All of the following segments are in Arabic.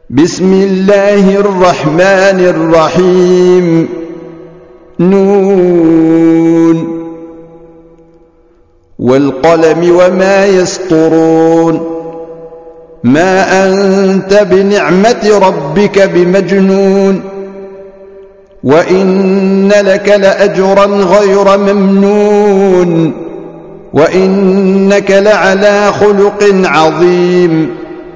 بسم الله الرحمن الرحيم. نون والقلم وما يسطرون. ما أنت بنعمة ربك بمجنون، وإن لك لأجرا غير ممنون، وإنك لعلى خلق عظيم.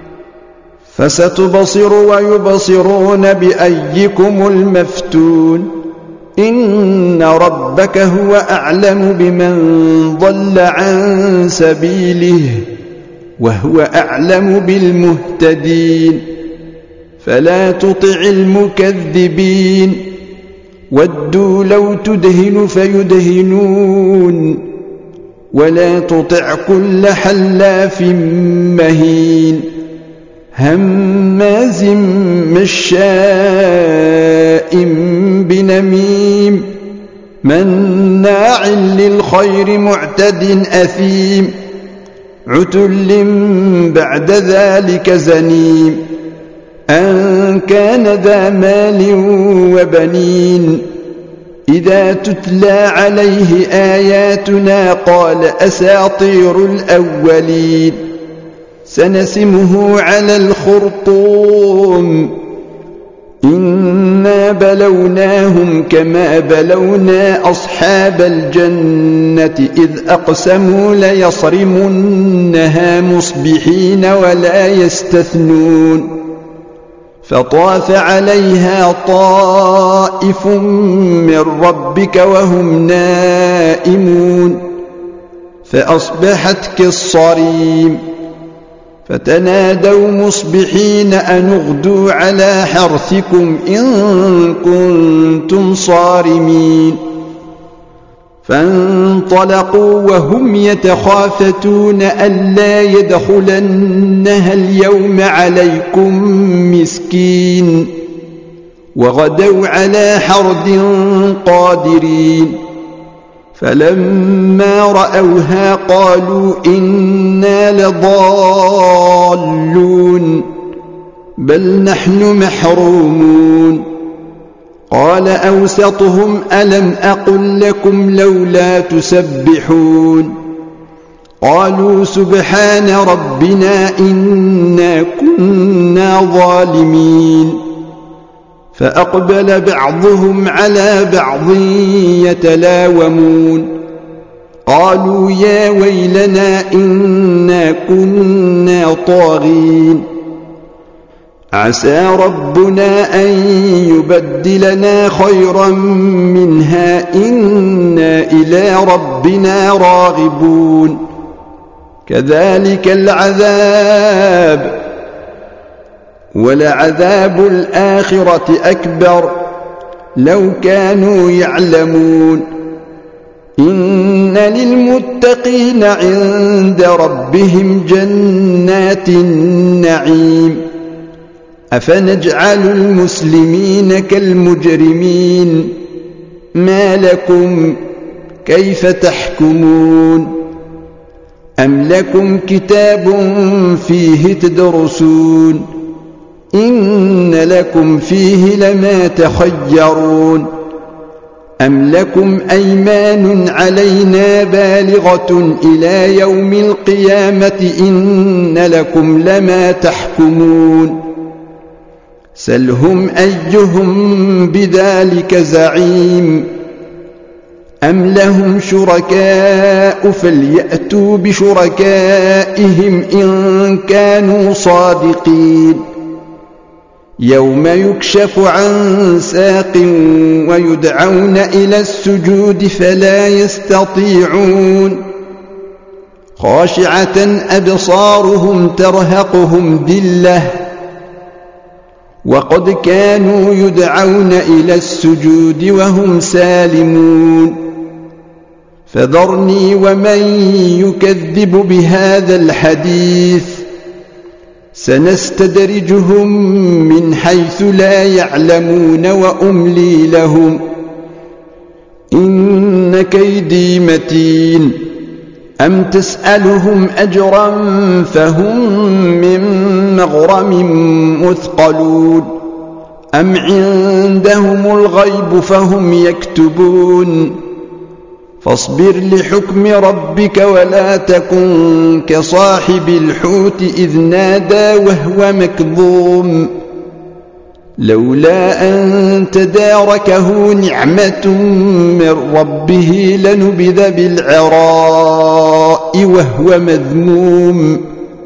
فستبصر ويبصرون بأيكم المفتون. إن ربك هو أعلم بمن ضل عن سبيله وهو أعلم بالمهتدين. فلا تطع المكذبين، ودوا لو تدهن فيدهنون. ولا تطع كل حلاف مهين، هماز مشاء بنميم، مناع للخير معتد أثيم، عتل بعد ذلك زنيم. أن كان ذا مال وبنين، إذا تتلى عليه آياتنا قال أساطير الأولين. سنسمه على الخرطوم. إنا بلوناهم كما بلونا أصحاب الجنة إذ أقسموا ليصرمنها مصبحين ولا يستثنون. فطاف عليها طائف من ربك وهم نائمون، فأصبحت كالصريم. فتنادوا مصبحين أن اغدوا على حرثكم إن كنتم صارمين. فانطلقوا وهم يتخافتون ألا يدخلنها اليوم عليكم مسكين، وغدوا على حرد قادرين. فلما رأوها قالوا إنا لضالون بل نحن محرومون. قال أوسطهم ألم أقل لكم لولا تسبحون؟ قالوا سبحان ربنا إنا كنا ظالمين. فأقبل بعضهم على بعض يتلاومون. قالوا يا ويلنا إنا كنا طاغين، عسى ربنا أن يبدلنا خيرا منها إنا إلى ربنا راغبون. كذلك العذاب، ولعذاب الآخرة أكبر لو كانوا يعلمون. إن للمتقين عند ربهم جنات النعيم. أفنجعل المسلمين كالمجرمين؟ ما لكم كيف تحكمون؟ أم لكم كتاب فيه تدرسون؟ إن لكم فيه لما تخيرون. أم لكم أيمان علينا بالغة إلى يوم القيامة إن لكم لما تحكمون. سلهم أيهم بذلك زعيم. أم لهم شركاء فليأتوا بشركائهم إن كانوا صادقين. يوم يكشف عن ساق ويدعون إلى السجود فلا يستطيعون. خاشعة أبصارهم ترهقهم ذلة وقد كانوا يدعون إلى السجود وهم سالمون. فذرني ومن يكذب بهذا الحديث سنستدرجهم من حيث لا يعلمون وأملي لهم إن كيدي متين. أم تسألهم أجرا فهم من مغرم مثقلون أم عندهم الغيب فهم يكتبون فاصبر لحكم ربك ولا تكن كصاحب الحوت إذ نادى وهو مكظوم لولا أن تداركه نعمة من ربه لنبذ بالعراء وهو مذموم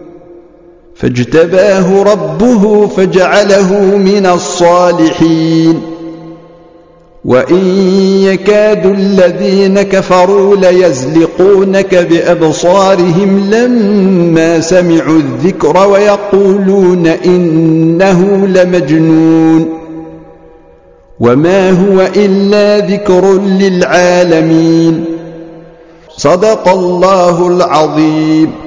فاجتباه ربه فجعله من الصالحين وإن يكاد الذين كفروا ليزلقونك بأبصارهم لما سمعوا الذكر ويقولون إنه لمجنون وما هو إلا ذكر للعالمين صدق الله العظيم.